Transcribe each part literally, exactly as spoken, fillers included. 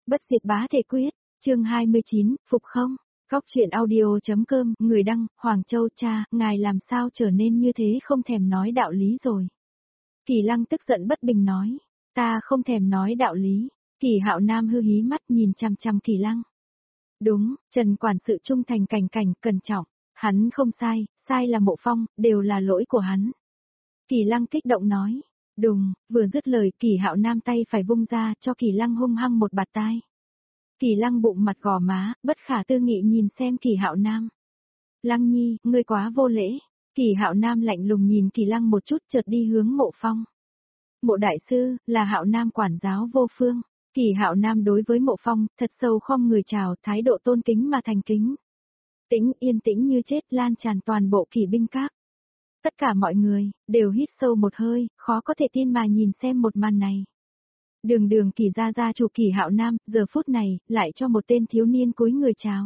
Bất diệt bá thể quyết, chương hai mươi chín, phục không? Góc truyện audio.com, người đăng, Hoàng Châu. Cha, ngài làm sao trở nên như thế, không thèm nói đạo lý rồi. Kỳ Lăng tức giận bất bình nói, ta không thèm nói đạo lý. Kỳ Hạo Nam hư hí mắt nhìn chằm chằm Kỳ Lăng. Đúng, Trần quản sự trung thành cảnh cảnh, cẩn trọng, hắn không sai, sai là Mộ Phong, đều là lỗi của hắn. Kỳ Lăng kích động nói, đùng, vừa dứt lời Kỳ Hạo Nam tay phải vung ra cho Kỳ Lăng hung hăng một bạt tai. Kỳ Lăng bụng mặt gò má, bất khả tư nghị nhìn xem Kỳ Hạo Nam. Lăng Nhi, ngươi quá vô lễ. Kỳ Hạo Nam lạnh lùng nhìn Kỳ Lăng một chút, chợt đi hướng Mộ Phong. Mộ đại sư, là Hạo Nam quản giáo vô phương. Kỳ Hạo Nam đối với Mộ Phong, thật sâu khom người chào, thái độ tôn kính mà thành kính. Tĩnh yên tĩnh như chết lan tràn toàn bộ Kỳ binh các. Tất cả mọi người, đều hít sâu một hơi, khó có thể tin mà nhìn xem một màn này. Đường đường Kỳ gia gia chủ Kỳ Hạo Nam, giờ phút này, lại cho một tên thiếu niên cúi người chào.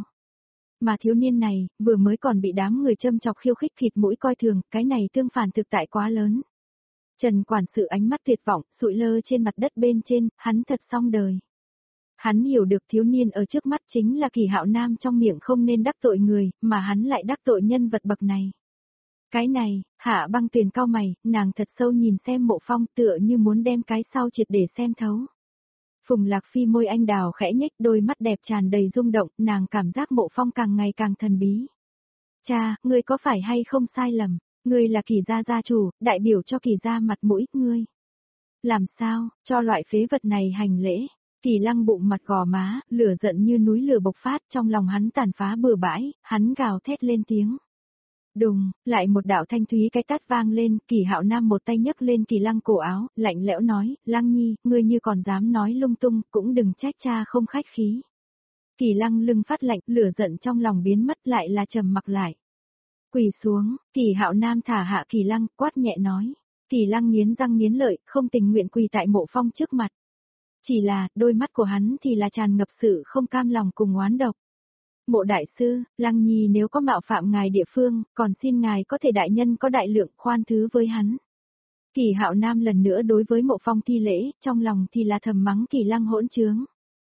Mà thiếu niên này, vừa mới còn bị đám người châm chọc khiêu khích thịt mũi coi thường, cái này tương phản thực tại quá lớn. Trần quản sự ánh mắt tuyệt vọng, sụi lơ trên mặt đất bên trên, hắn thật xong đời. Hắn hiểu được thiếu niên ở trước mắt chính là Kỳ Hạo Nam, trong miệng không nên đắc tội người, mà hắn lại đắc tội nhân vật bậc này. Cái này, Hạ Băng Tuyền cau mày, nàng thật sâu nhìn xem Mộ Phong, tựa như muốn đem cái sau triệt để xem thấu. Phùng Lạc Phi môi anh đào khẽ nhếch, đôi mắt đẹp tràn đầy rung động, nàng cảm giác Mộ Phong càng ngày càng thần bí. Cha, ngươi có phải hay không sai lầm, ngươi là Kỳ gia gia chủ, đại biểu cho Kỳ gia mặt mũi, ngươi. Làm sao, cho loại phế vật này hành lễ? Kỳ Lăng bụng mặt gò má, lửa giận như núi lửa bộc phát, trong lòng hắn tàn phá bừa bãi, hắn gào thét lên tiếng. Đùng, lại một đạo thanh thúy cái tát vang lên, Kỳ Hạo Nam một tay nhấc lên Kỳ Lăng cổ áo, lạnh lẽo nói, Lăng Nhi, ngươi như còn dám nói lung tung, cũng đừng trách cha không khách khí. Kỳ Lăng lưng phát lạnh, lửa giận trong lòng biến mất, lại là trầm mặc lại. Quỳ xuống, Kỳ Hạo Nam thả hạ Kỳ Lăng, quát nhẹ nói. Kỳ Lăng nghiến răng nghiến lợi, không tình nguyện quỳ tại Mộ Phong trước mặt. Chỉ là, đôi mắt của hắn thì là tràn ngập sự không cam lòng cùng oán độc. Mộ đại sư, Lăng Nhi nếu có mạo phạm ngài địa phương, còn xin ngài có thể đại nhân có đại lượng khoan thứ với hắn. Kỳ Hạo Nam lần nữa đối với Mộ Phong thi lễ, trong lòng thì là thầm mắng Kỳ Lăng hỗn trướng.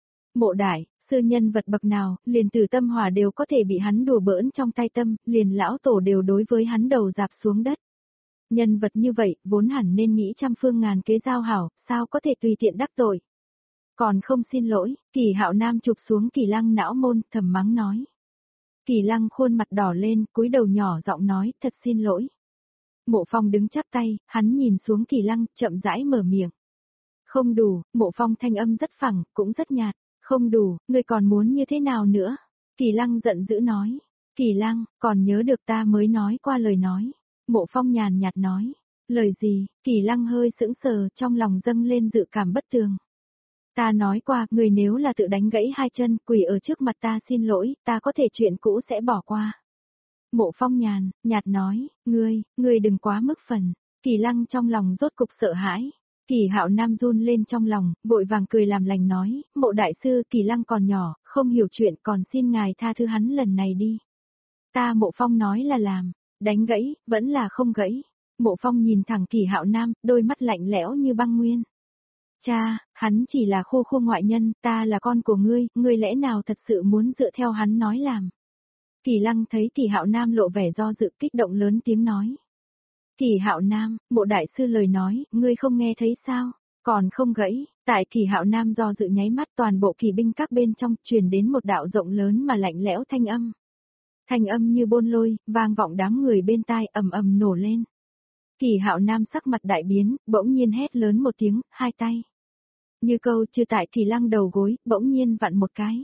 Mộ đại, sư nhân vật bậc nào, liền từ tâm hỏa đều có thể bị hắn đùa bỡn trong tay tâm, liền lão tổ đều đối với hắn đầu dạp xuống đất. Nhân vật như vậy, vốn hẳn nên nghĩ trăm phương ngàn kế giao hảo, sao có thể tùy tiện đắc tội. Còn không xin lỗi, Kỳ Hạo Nam chụp xuống Kỳ Lăng não môn, thầm mắng nói. Kỳ Lăng khuôn mặt đỏ lên, cúi đầu nhỏ giọng nói, thật xin lỗi. Mộ Phong đứng chắp tay, hắn nhìn xuống Kỳ Lăng, chậm rãi mở miệng. Không đủ, Mộ Phong thanh âm rất phẳng, cũng rất nhạt. Không đủ, ngươi còn muốn như thế nào nữa? Kỳ Lăng giận dữ nói. Kỳ Lăng, còn nhớ được ta mới nói qua lời nói. Mộ Phong nhàn nhạt nói. Lời gì? Kỳ Lăng hơi sững sờ, trong lòng dâng lên dự cảm bất tường. Ta nói qua, người nếu là tự đánh gãy hai chân, quỳ ở trước mặt ta xin lỗi, ta có thể chuyện cũ sẽ bỏ qua. Mộ Phong nhàn, nhạt nói, ngươi, ngươi đừng quá mức phần. Kỳ Lăng trong lòng rốt cục sợ hãi. Kỳ Hạo Nam run lên trong lòng, vội vàng cười làm lành nói, Mộ đại sư, Kỳ Lăng còn nhỏ, không hiểu chuyện, còn xin ngài tha thứ hắn lần này đi. Ta Mộ Phong nói là làm, đánh gãy, vẫn là không gãy. Mộ Phong nhìn thẳng Kỳ Hạo Nam, đôi mắt lạnh lẽo như băng nguyên. Cha, hắn chỉ là khô khô ngoại nhân, ta là con của ngươi, ngươi lẽ nào thật sự muốn dựa theo hắn nói làm. Kỳ Lăng thấy Kỳ Hạo Nam lộ vẻ do dự, kích động lớn tiếng nói. Kỳ Hạo Nam, Mộ đại sư lời nói, ngươi không nghe thấy sao, còn không gãy. Tại Kỳ Hạo Nam do dự nháy mắt, toàn bộ kỳ binh các bên trong truyền đến một đạo rộng lớn mà lạnh lẽo thanh âm. Thanh âm như bôn lôi, vang vọng đám người bên tai, ầm ầm nổ lên. Kỳ Hạo Nam sắc mặt đại biến, bỗng nhiên hét lớn một tiếng, hai tay. Như câu chưa tại Kỳ Lăng đầu gối, bỗng nhiên vặn một cái.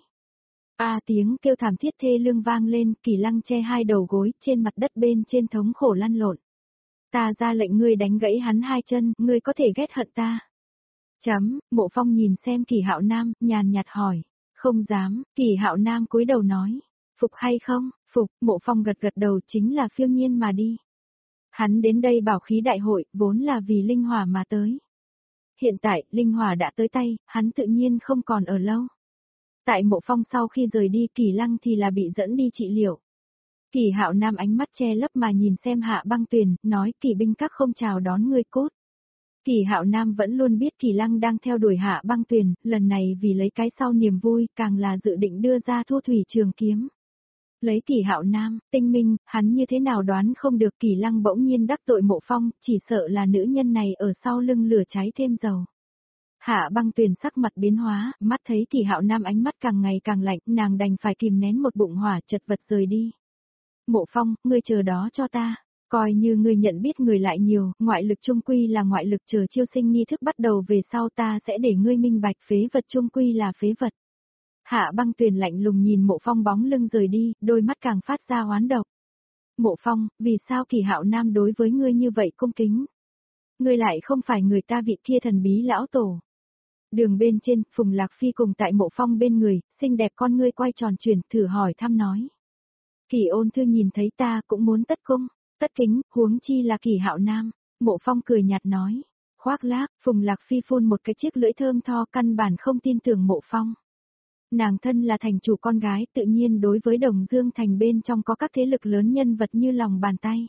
A tiếng kêu thảm thiết thê lương vang lên, Kỳ Lăng che hai đầu gối, trên mặt đất bên trên thống khổ lăn lộn. Ta ra lệnh ngươi đánh gãy hắn hai chân, ngươi có thể ghét hận ta. Chấm, Mộ Phong nhìn xem Kỳ Hạo Nam, nhàn nhạt hỏi. Không dám, Kỳ Hạo Nam cúi đầu nói. Phục hay không? Phục, Mộ Phong gật gật đầu, chính là phiêu nhiên mà đi. Hắn đến đây bảo khí đại hội, vốn là vì linh hỏa mà tới. Hiện tại, linh hỏa đã tới tay, hắn tự nhiên không còn ở lâu. Tại Mộ Phong sau khi rời đi, Kỳ Lăng thì là bị dẫn đi trị liệu. Kỳ Hạo Nam ánh mắt che lấp mà nhìn xem Hạ Băng Tuyền, nói Kỳ binh các không chào đón ngươi cốt. Kỳ Hạo Nam vẫn luôn biết Kỳ Lăng đang theo đuổi Hạ Băng Tuyền, lần này vì lấy cái sau niềm vui, càng là dự định đưa ra Thu Thủy Trường Kiếm. Lấy Kỳ Hạo Nam, tinh minh, hắn như thế nào đoán không được Kỳ Lăng bỗng nhiên đắc tội Mộ Phong, chỉ sợ là nữ nhân này ở sau lưng lửa cháy thêm dầu. Hạ Băng Tuyền sắc mặt biến hóa, mắt thấy Kỳ Hạo Nam ánh mắt càng ngày càng lạnh, nàng đành phải kìm nén một bụng hỏa chật vật rời đi. Mộ Phong, ngươi chờ đó cho ta. Coi như ngươi nhận biết người lại nhiều, ngoại lực trung quy là ngoại lực, chờ chiêu sinh nghi thức bắt đầu về sau ta sẽ để ngươi minh bạch phế vật trung quy là phế vật. Hạ Băng Tuyền lạnh lùng nhìn Mộ Phong bóng lưng rời đi, đôi mắt càng phát ra oán độc. Mộ Phong, vì sao Kỳ Hạo Nam đối với ngươi như vậy cung kính? Ngươi lại không phải người ta vị kia thần bí lão tổ. Đường bên trên, Phùng Lạc Phi cùng tại Mộ Phong bên người, xinh đẹp con ngươi quay tròn chuyển, thử hỏi thăm nói. Kỳ Ôn Thư nhìn thấy ta cũng muốn tất cung. Tất kính, huống chi là Kỳ Hạo Nam, Mộ Phong cười nhạt nói. Khoác lác, Phùng Lạc Phi phun một cái chiếc lưỡi thơm tho, căn bản không tin tưởng Mộ Phong. Nàng thân là thành chủ con gái, tự nhiên đối với Đồng Dương thành bên trong có các thế lực lớn nhân vật như lòng bàn tay.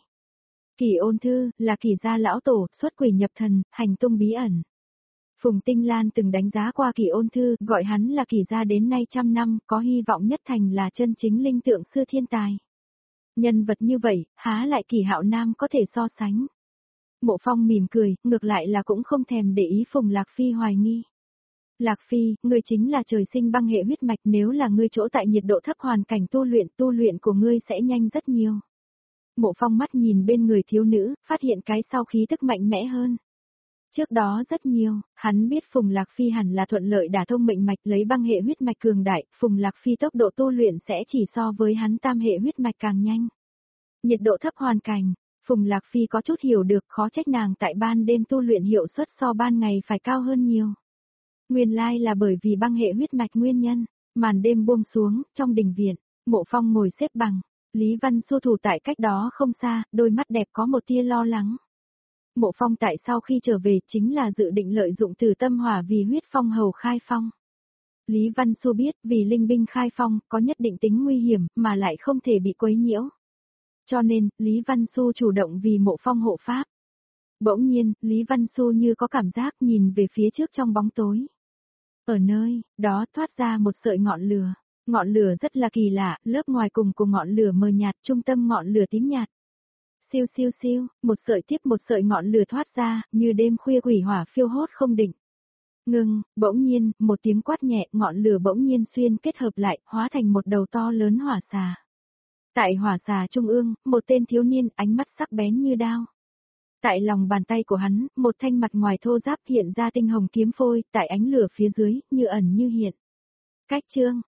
Kỳ Ôn Thư, là Kỳ gia lão tổ, xuất quỷ nhập thần, hành tung bí ẩn. Phùng Tinh Lan từng đánh giá qua Kỳ Ôn Thư, gọi hắn là Kỳ gia đến nay trăm năm, có hy vọng nhất thành là chân chính linh tượng sư thiên tài. Nhân vật như vậy, há lại Kỳ Hạo Nam có thể so sánh. Mộ Phong mỉm cười, ngược lại là cũng không thèm để ý Phùng Lạc Phi hoài nghi. Lạc Phi, ngươi chính là trời sinh băng hệ huyết mạch, nếu là ngươi chỗ tại nhiệt độ thấp hoàn cảnh tu luyện, tu luyện của ngươi sẽ nhanh rất nhiều. Mộ Phong mắt nhìn bên người thiếu nữ, phát hiện cái sau khí tức mạnh mẽ hơn. Trước đó rất nhiều, hắn biết Phùng Lạc Phi hẳn là thuận lợi đả thông mệnh mạch, lấy băng hệ huyết mạch cường đại, Phùng Lạc Phi tốc độ tu luyện sẽ chỉ so với hắn tam hệ huyết mạch càng nhanh. Nhiệt độ thấp hoàn cảnh, Phùng Lạc Phi có chút hiểu được, khó trách nàng tại ban đêm tu luyện hiệu suất so ban ngày phải cao hơn nhiều. Nguyên lai là bởi vì băng hệ huyết mạch nguyên nhân. Màn đêm buông xuống, trong đình viện, Mộ Phong ngồi xếp bằng, Lý Văn Xu thủ tại cách đó không xa, đôi mắt đẹp có một tia lo lắng. Mộ Phong tại sau khi trở về chính là dự định lợi dụng Tử Tâm Hỏa vì huyết phong hầu khai phong. Lý Văn Xu biết vì linh binh khai phong có nhất định tính nguy hiểm mà lại không thể bị quấy nhiễu. Cho nên, Lý Văn Xu chủ động vì Mộ Phong hộ pháp. Bỗng nhiên, Lý Văn Xu như có cảm giác nhìn về phía trước trong bóng tối. Ở nơi đó thoát ra một sợi ngọn lửa. Ngọn lửa rất là kỳ lạ, lớp ngoài cùng cùng ngọn lửa mờ nhạt, trung tâm ngọn lửa tím nhạt. Siêu siêu siêu, một sợi tiếp một sợi ngọn lửa thoát ra, như đêm khuya quỷ hỏa phiêu hốt không định. Ngừng, bỗng nhiên, một tiếng quát nhẹ, ngọn lửa bỗng nhiên xuyên kết hợp lại, hóa thành một đầu to lớn hỏa xà. Tại hỏa xà trung ương, một tên thiếu niên, ánh mắt sắc bén như đao. Tại lòng bàn tay của hắn, một thanh mặt ngoài thô ráp hiện ra tinh hồng kiếm phôi, tại ánh lửa phía dưới, như ẩn như hiện. Cách chương,